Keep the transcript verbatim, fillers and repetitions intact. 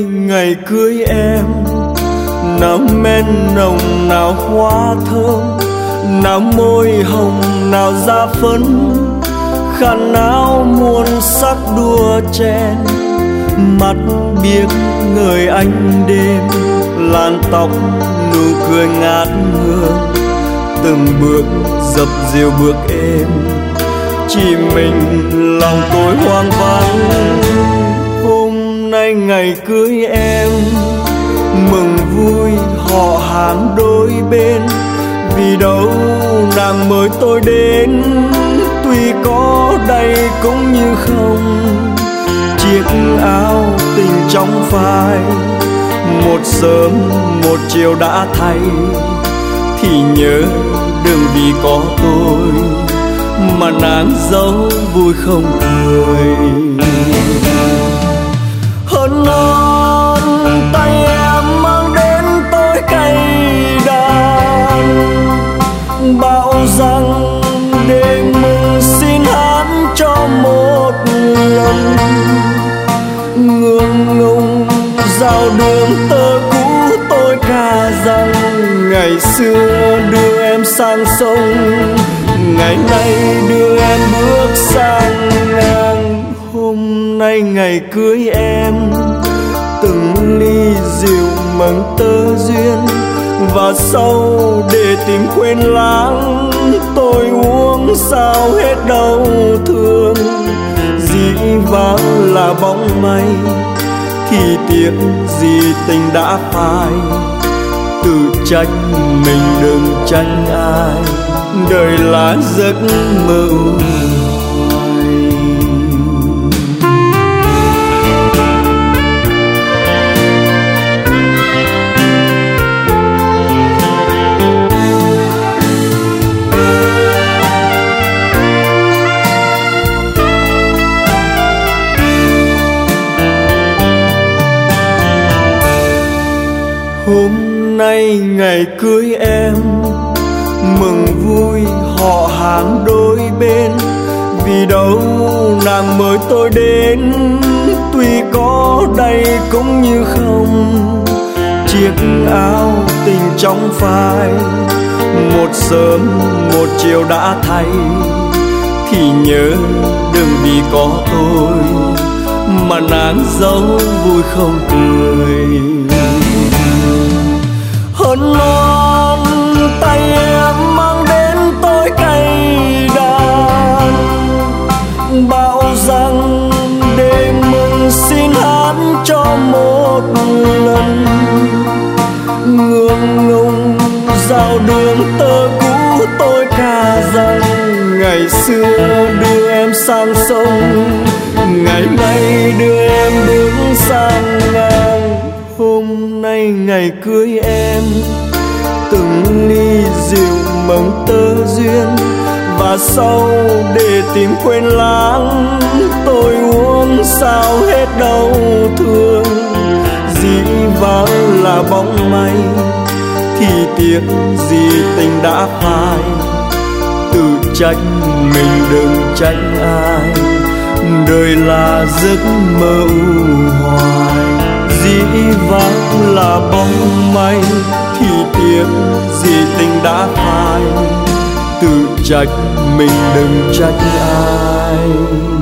ngày cưới em, nào men nồng nào hoa thơm, nào môi hồng nào da phấn, khăn áo muôn sắc đua chen, mắt biếc người anh đêm, làn tóc nụ cười ngát hương, từng bước dập dìu bước êm, chỉ mình lòng tôi hoang vắng. Hôm nay ngày cưới em, mừng vui họ hàng đôi bên, vì đâu nàng mới tôi đến, tuy có đây cũng như không. Chiếc áo tình trong phai, một sớm một chiều đã thay, thì nhớ đừng vì có tôi mà nàng dấu vui không cười. Hơn non tay em mang đến tôi cây đàn, bảo rằng để mừng xin hát cho một lần. Ngượng ngùng dạo đường tơ cũ tôi ca rằng, ngày xưa đưa em sang sông, ngày nay đưa em bước sang ngang. Hôm nay ngày cưới em, từng ly rượu mừng tơ duyên, và sau để tìm quên lãng, tôi uống sao hết đau thương. Dĩ vãng là bóng mây, thì tiếc gì tình đã phai, tự trách mình đừng trách ai, đời là giấc mơ hoài. Hôm nay ngày cưới em, mừng vui họ hàng đôi bên, vì đâu nàng mới tôi đến, tuy có đây cũng như không. Chiếc áo tình trong phai, một sớm một chiều đã thay, thì nhớ đừng vì có tôi mà nàng dấu vui không cười. Hơn non tay em mang đến tôi cây đàn, bảo rằng để mừng xin hát cho một lần. Ngượng ngùng dạo đường tơ cũ tôi ca rằng, ngày xưa đưa em sang sông, ngày nay đưa em bước sang ngang. Hôm nay ngày cưới em, từng ly rượu mừng tơ duyên, và sau để tìm quên lãng, tôi uống sao hết đau thương. Dĩ vãng là bóng mây, thì tiếc gì tình đã phai, tự trách mình đừng trách ai, đời là giấc mơ hoài. Dĩ vãng là bóng mây, thì tiếc gì tình đã phai, tự trách mình đừng trách ai.